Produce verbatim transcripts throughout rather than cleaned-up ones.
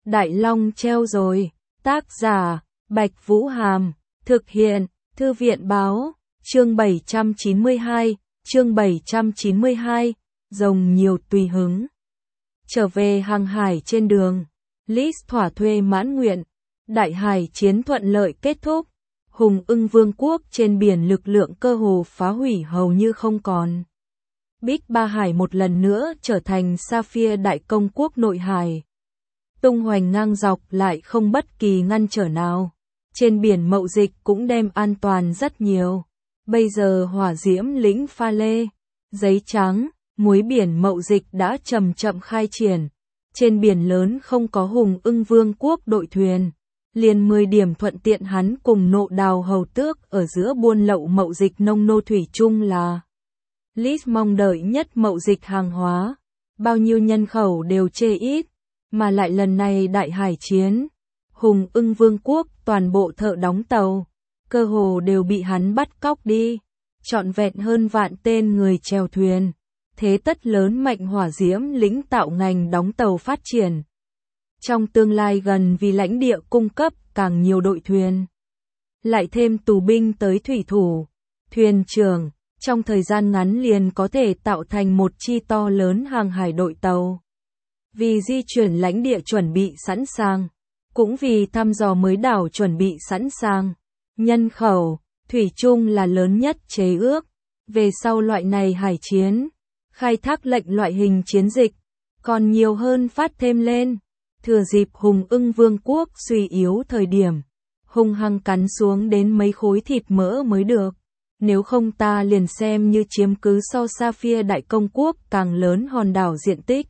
Đại Long treo rồi. Tác giả, Bạch Vũ Hàm. Thực hiện, Thư viện Báo. Chương bảy trăm chín mươi hai, chương bảy trăm chín mươi hai, rồng nhiều tùy hứng. Trở về hàng hải trên đường, Lis thỏa thuê mãn nguyện. Đại hải chiến thuận lợi kết thúc. Hùng Ưng Vương quốc trên biển lực lượng cơ hồ phá hủy hầu như không còn. Bích Ba Hải một lần nữa trở thành Sapphire Đại Công quốc nội hải. Tung hoành ngang dọc lại không bất kỳ ngăn trở nào. Trên biển mậu dịch cũng đem an toàn rất nhiều. Bây giờ hỏa diễm lĩnh pha lê, giấy trắng, muối biển mậu dịch đã chậm chậm khai triển. Trên biển lớn không có Hùng Ưng Vương quốc đội thuyền. Liền mười điểm thuận tiện hắn cùng Nộ Đào hầu tước ở giữa buôn lậu mậu dịch nông nô thủy chung là Lis mong đợi nhất mậu dịch hàng hóa. Bao nhiêu nhân khẩu đều chê ít, mà lại lần này đại hải chiến, Hùng Ưng Vương quốc toàn bộ thợ đóng tàu, cơ hồ đều bị hắn bắt cóc đi, trọn vẹn hơn vạn tên người chèo thuyền. Thế tất lớn mạnh hỏa diễm lĩnh tạo ngành đóng tàu phát triển. Trong tương lai gần vì lãnh địa cung cấp càng nhiều đội thuyền. Lại thêm tù binh tới thủy thủ, thuyền trưởng, trong thời gian ngắn liền có thể tạo thành một chi to lớn hàng hải đội tàu. Vì di chuyển lãnh địa chuẩn bị sẵn sàng, cũng vì thăm dò mới đảo chuẩn bị sẵn sàng. Nhân khẩu, thủy chung là lớn nhất chế ước. Về sau loại này hải chiến, khai thác lệnh loại hình chiến dịch, còn nhiều hơn phát thêm lên. Thừa dịp Hùng Ưng Vương quốc suy yếu thời điểm, hung hăng cắn xuống đến mấy khối thịt mỡ mới được. Nếu không ta liền xem như chiếm cứ so Sapphire Đại Công quốc càng lớn hòn đảo diện tích.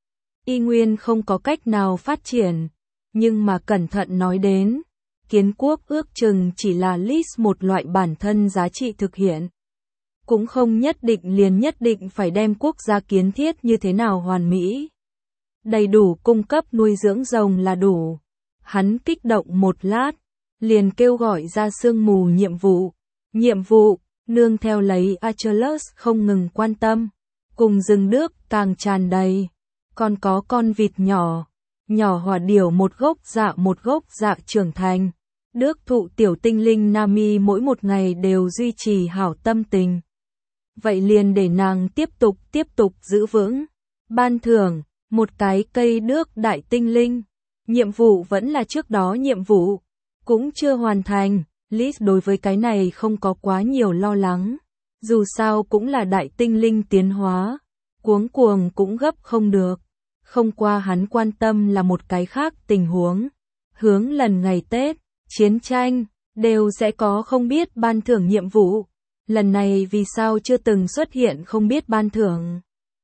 Y nguyên không có cách nào phát triển, nhưng mà cẩn thận nói đến, kiến quốc ước chừng chỉ là list một loại bản thân giá trị thực hiện. Cũng không nhất định liền nhất định phải đem quốc gia kiến thiết như thế nào hoàn mỹ. Đầy đủ cung cấp nuôi dưỡng rồng là đủ. Hắn kích động một lát, liền kêu gọi ra sương mù nhiệm vụ. Nhiệm vụ, nương theo lấy Achilles không ngừng quan tâm. Cùng rừng nước càng tràn đầy. Còn có con vịt nhỏ, nhỏ hỏa điểu một gốc dạ một gốc dạ trưởng thành. Đước thụ tiểu tinh linh Nami mỗi một ngày đều duy trì hảo tâm tình. Vậy liền để nàng tiếp tục tiếp tục giữ vững. Ban thưởng, một cái cây đước đại tinh linh. Nhiệm vụ vẫn là trước đó nhiệm vụ, cũng chưa hoàn thành. Lis đối với cái này không có quá nhiều lo lắng. Dù sao cũng là đại tinh linh tiến hóa. Cuống cuồng cũng gấp không được. Không qua hắn quan tâm là một cái khác tình huống. Hướng lần ngày Tết, chiến tranh, đều sẽ có không biết ban thưởng nhiệm vụ. Lần này vì sao chưa từng xuất hiện không biết ban thưởng?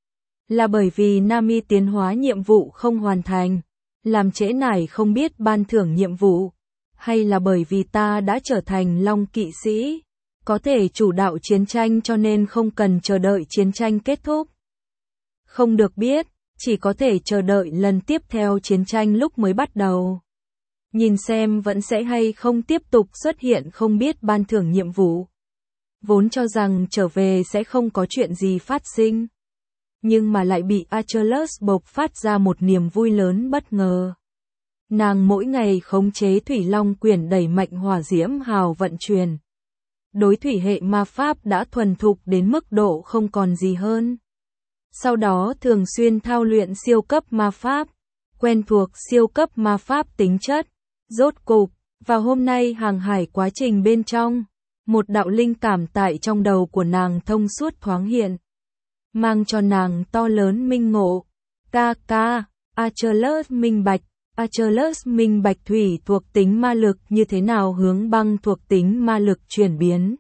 Là bởi vì Nami tiến hóa nhiệm vụ không hoàn thành, làm trễ nải không biết ban thưởng nhiệm vụ, hay là bởi vì ta đã trở thành Long kỵ sĩ, có thể chủ đạo chiến tranh cho nên không cần chờ đợi chiến tranh kết thúc. Không được biết, chỉ có thể chờ đợi lần tiếp theo chiến tranh lúc mới bắt đầu. Nhìn xem vẫn sẽ hay không tiếp tục xuất hiện không biết ban thưởng nhiệm vụ. Vốn cho rằng trở về sẽ không có chuyện gì phát sinh. Nhưng mà lại bị Achilles bộc phát ra một niềm vui lớn bất ngờ. Nàng mỗi ngày khống chế thủy long quyển đẩy mạnh hỏa diễm hào vận chuyển. Đối thủy hệ ma pháp đã thuần thục đến mức độ không còn gì hơn. Sau đó thường xuyên thao luyện siêu cấp ma pháp, quen thuộc siêu cấp ma pháp tính chất. Rốt cục, vào hôm nay hàng hải quá trình bên trong, một đạo linh cảm tại trong đầu của nàng thông suốt thoáng hiện. Mang cho nàng to lớn minh ngộ. Ca ca, Achilles minh bạch, Achilles minh bạch thủy thuộc tính ma lực như thế nào hướng băng thuộc tính ma lực chuyển biến.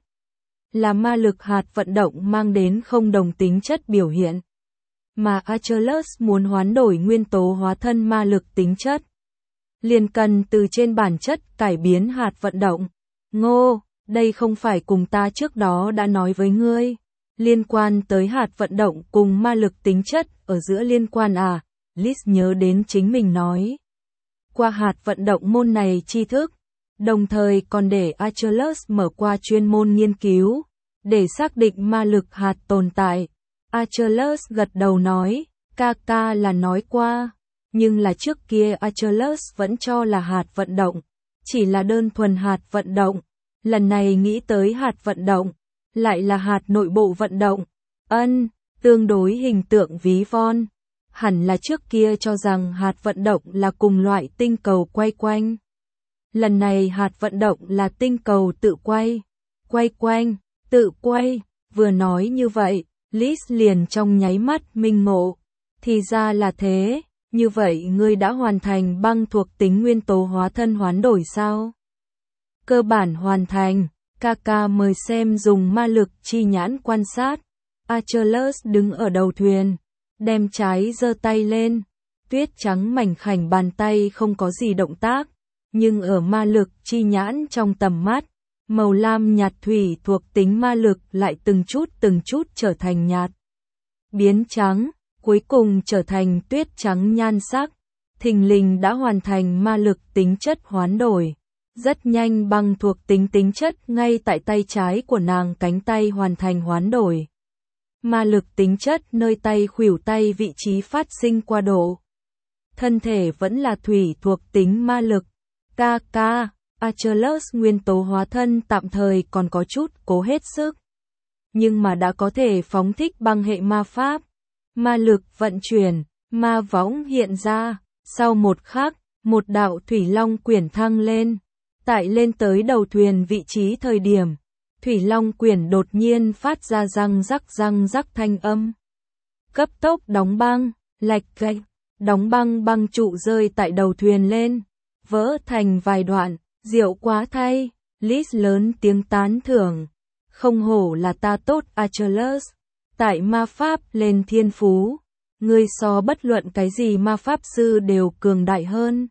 Là ma lực hạt vận động mang đến không đồng tính chất biểu hiện. Mà Achilles muốn hoán đổi nguyên tố hóa thân ma lực tính chất. Liền cần từ trên bản chất cải biến hạt vận động. Ngô, đây không phải cùng ta trước đó đã nói với ngươi. Liên quan tới hạt vận động cùng ma lực tính chất ở giữa liên quan à? Lis nhớ đến chính mình nói. Qua hạt vận động môn này tri thức, đồng thời còn để Achilles mở qua chuyên môn nghiên cứu, để xác định ma lực hạt tồn tại. Achilles gật đầu nói, ca ca là nói qua. Nhưng là trước kia Achilles vẫn cho là hạt vận động, chỉ là đơn thuần hạt vận động. Lần này nghĩ tới hạt vận động, lại là hạt nội bộ vận động. Ân, tương đối hình tượng ví von. Hẳn là trước kia cho rằng hạt vận động là cùng loại tinh cầu quay quanh. Lần này hạt vận động là tinh cầu tự quay. Quay quanh, tự quay, vừa nói như vậy, Liz liền trong nháy mắt minh ngộ. Thì ra là thế, như vậy ngươi đã hoàn thành băng thuộc tính nguyên tố hóa thân hoán đổi sao? Cơ bản hoàn thành, Kaka mời xem dùng ma lực chi nhãn quan sát. Achilles đứng ở đầu thuyền, đem trái giơ tay lên, tuyết trắng mảnh khảnh bàn tay không có gì động tác, nhưng ở ma lực chi nhãn trong tầm mắt, màu lam nhạt thủy thuộc tính ma lực lại từng chút từng chút trở thành nhạt, biến trắng, cuối cùng trở thành tuyết trắng nhan sắc, thình lình đã hoàn thành ma lực tính chất hoán đổi. Rất nhanh băng thuộc tính tính chất ngay tại tay trái của nàng cánh tay hoàn thành hoán đổi. Ma lực tính chất nơi tay khuỷu tay vị trí phát sinh qua độ. Thân thể vẫn là thủy thuộc tính ma lực. Kaka, Achilles nguyên tố hóa thân tạm thời còn có chút cố hết sức. Nhưng mà đã có thể phóng thích băng hệ ma pháp. Ma lực vận chuyển, ma võng hiện ra. Sau một khắc, một đạo thủy long quyển thăng lên. Tại lên tới đầu thuyền vị trí thời điểm, thủy long quyển đột nhiên phát ra răng rắc răng rắc thanh âm. Cấp tốc đóng băng, lạch gạch, đóng băng băng trụ rơi tại đầu thuyền lên, vỡ thành vài đoạn, diệu quá thay, Liz lớn tiếng tán thưởng. Không hổ là ta tốt Achilles, tại ma pháp lên thiên phú, ngươi so bất luận cái gì ma pháp sư đều cường đại hơn.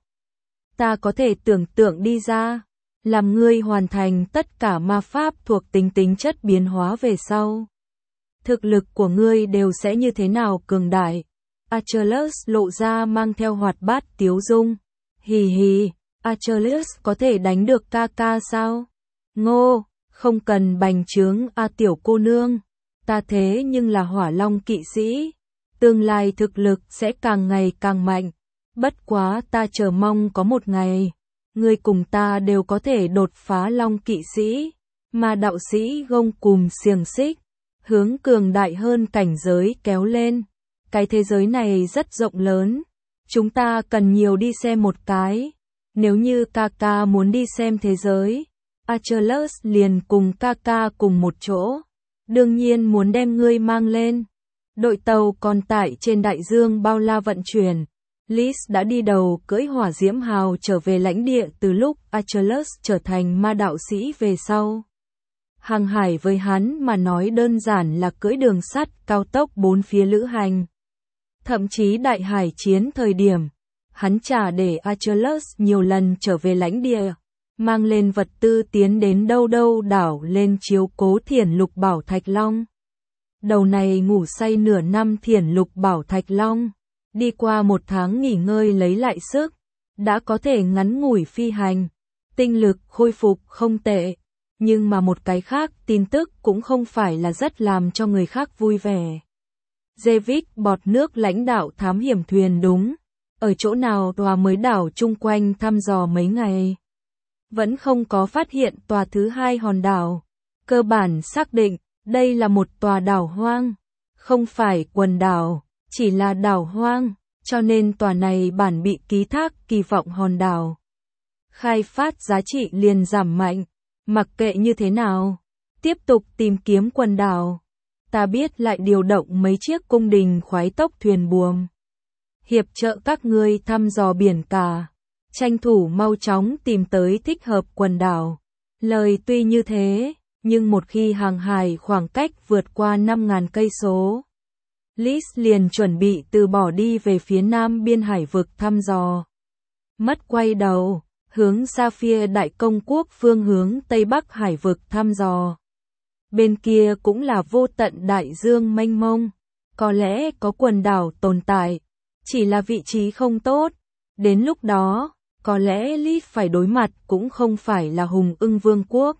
Ta có thể tưởng tượng đi ra, làm ngươi hoàn thành tất cả ma pháp thuộc tính tính chất biến hóa về sau. Thực lực của ngươi đều sẽ như thế nào cường đại. Achilles lộ ra mang theo hoạt bát tiếu dung. Hì hì, Achilles có thể đánh được Kaka sao? Ngô, không cần bành trướng a tiểu cô nương. Ta thế nhưng là hỏa long kỵ sĩ. Tương lai thực lực sẽ càng ngày càng mạnh. Bất quá ta chờ mong có một ngày, ngươi cùng ta đều có thể đột phá long kỵ sĩ, mà đạo sĩ gông cùm xiềng xích, hướng cường đại hơn cảnh giới kéo lên. Cái thế giới này rất rộng lớn, chúng ta cần nhiều đi xem một cái. Nếu như Kaka muốn đi xem thế giới, Achilles liền cùng Kaka cùng một chỗ, đương nhiên muốn đem ngươi mang lên. Đội tàu còn tại trên đại dương bao la vận chuyển. Liz đã đi đầu cưỡi hỏa diễm hào trở về lãnh địa từ lúc Achilles trở thành ma đạo sĩ về sau. Hàng hải với hắn mà nói đơn giản là cưỡi đường sắt cao tốc bốn phía lữ hành. Thậm chí đại hải chiến thời điểm, hắn trả để Achilles nhiều lần trở về lãnh địa, mang lên vật tư tiến đến đâu đâu đảo lên chiếu cố Thiển Lục Bảo Thạch Long. Đầu này ngủ say nửa năm Thiển Lục Bảo Thạch Long, đi qua một tháng nghỉ ngơi lấy lại sức, đã có thể ngắn ngủi phi hành, tinh lực khôi phục không tệ. Nhưng mà một cái khác tin tức cũng không phải là rất làm cho người khác vui vẻ. David bọt nước lãnh đạo thám hiểm thuyền đúng, ở chỗ nào tòa mới đảo chung quanh thăm dò mấy ngày. Vẫn không có phát hiện tòa thứ hai hòn đảo, cơ bản xác định đây là một tòa đảo hoang, không phải quần đảo, chỉ là đảo hoang, cho nên tòa này bản bị ký thác kỳ vọng hòn đảo. Khai phát giá trị liền giảm mạnh, mặc kệ như thế nào, tiếp tục tìm kiếm quần đảo. Ta biết lại điều động mấy chiếc cung đình khoái tốc thuyền buồm, hiệp trợ các ngươi thăm dò biển cả, tranh thủ mau chóng tìm tới thích hợp quần đảo. Lời tuy như thế, nhưng một khi hàng hải khoảng cách vượt qua năm nghìn cây số, Liz liền chuẩn bị từ bỏ đi về phía nam biên hải vực thăm dò. Mất quay đầu, hướng Sapphire Đại Công Quốc phương hướng Tây Bắc hải vực thăm dò. Bên kia cũng là vô tận đại dương mênh mông, có lẽ có quần đảo tồn tại, chỉ là vị trí không tốt. Đến lúc đó, có lẽ Liz phải đối mặt cũng không phải là Hùng Ưng Vương quốc,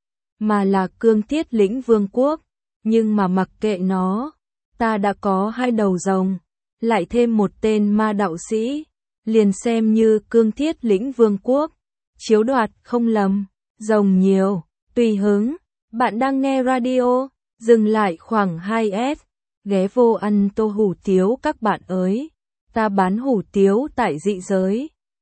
mà là Cương Thiết Lĩnh Vương quốc. Nhưng mà mặc kệ nó, ta đã có hai đầu rồng, lại thêm một tên ma đạo sĩ, liền xem như cương thiết lĩnh vương quốc. Chiếu đoạt không lầm, rồng nhiều, tùy hứng. Bạn đang nghe radio, dừng lại khoảng hai s, ghé vô ăn tô hủ tiếu các bạn ơi. Ta bán hủ tiếu tại dị giới.